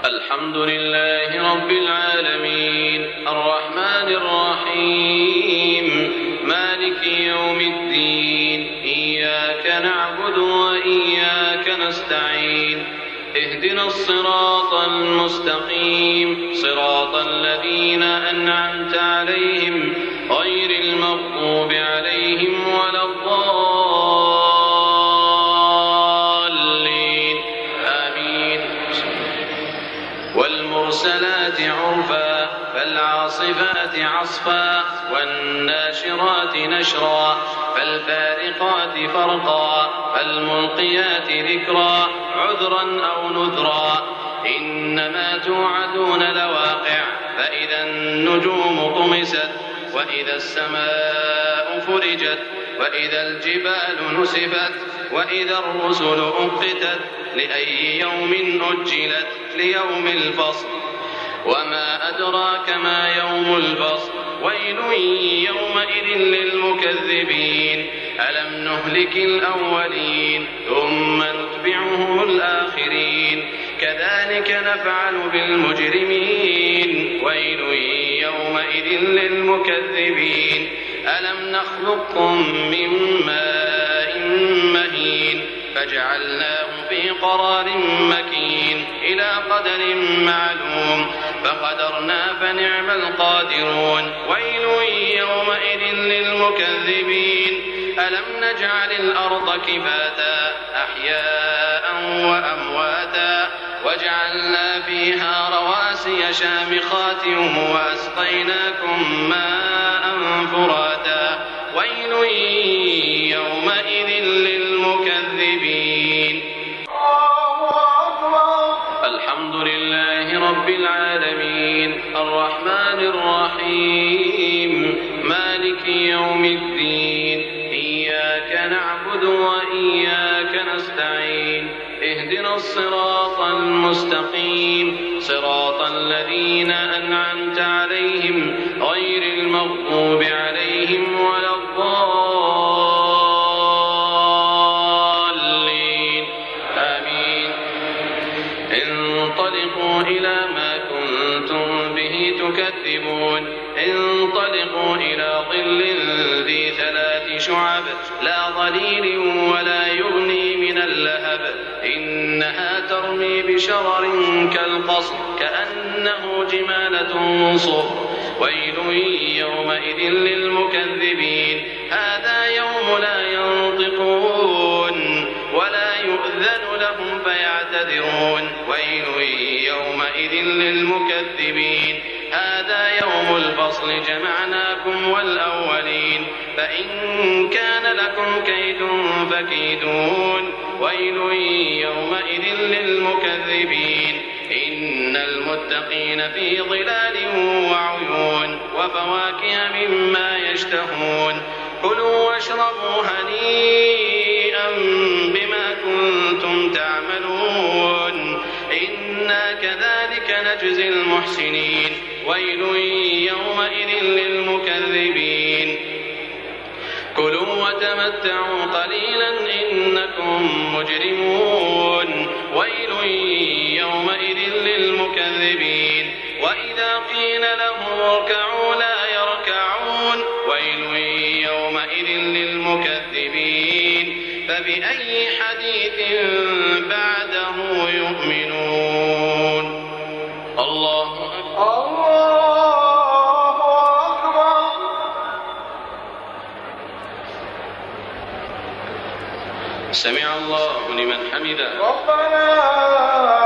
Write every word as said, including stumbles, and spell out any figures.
الحمد لله رب العالمين الرحمن الرحيم مالك يوم الدين إياك نعبد وإياك نستعين اهدنا الصراط المستقيم صراط الذين أنعمت عليهم غير المغضوب عليهم ولا الضالين آمين. والمرسلات عرفا فالعاصفات عصفا والناشرات نشرا فالفارقات فرقا فالملقيات ذكرا عذرا أو نذرا إنما توعدون لواقع فإذا النجوم طمست وإذا السماء فرجت وإذا الجبال نسفت وإذا الرسل أقتت لأي يوم أجلت ليوم الفصل وما أدراك ما يوم الفصل ويل يومئذ للمكذبين ألم نهلك الأولين ثم نتبعهم الآخرين كذلك نفعل بالمجرمين ويل يومئذ للمكذبين ألم نخلقكم من ماء مهين فجعلناه في قرار مكين إلى قدر معلوم فقدرنا فنعم القادرون ويل يومئذ للمكذبين ألم نجعل الأرض كفاتا أحياء وأمواتا وجعلنا فيها رواسي شامخات وأسقيناكم ماء فراتا ويل يومئذ للمكذبين. الحمد لله رب العالمين الرحمن الرحيم مالك يوم الدين إياك نعبد وإياك نستعين اهدنا الصراط المستقيم صراط الذين أنعمت عليهم غير المغضوب عليهم ولا الضالين آمين. انطلقوا إلى ما كنتم به تكذبون انطلقوا إلى ظل ذي ثلاث شعب لا ظليل ولا يغني من اللهب إنها ترمي بشرر كالقصر كأنه جمالة صفر ويل يومئذ للمكذبين هذا يوم لا ينطقون ولا يؤذن لهم فيعتذرون ويل يومئذ للمكذبين هذا يوم الفصل جمعناكم والأولين فإن كان لكم كيد فكيدون ويل يومئذ للمكذبين إن المتقين في ظلال وعيون وفواكه مما يشتهون كلوا واشربوا هنيئا بما كنتم تعملون إنا كذلك نجزي المحسنين ويل يومئذ للمكذبين كلوا وتمتعوا قليلا إنكم مجرمون ويل يومئذ للمكذبين وإذا قيل لهم اركعوا لا يركعون ويل يومئذ للمكذبين فبأي حديث بعده يؤمنون. الله أكبر. الله أكبر. سمع الله لمن حمده. ربنا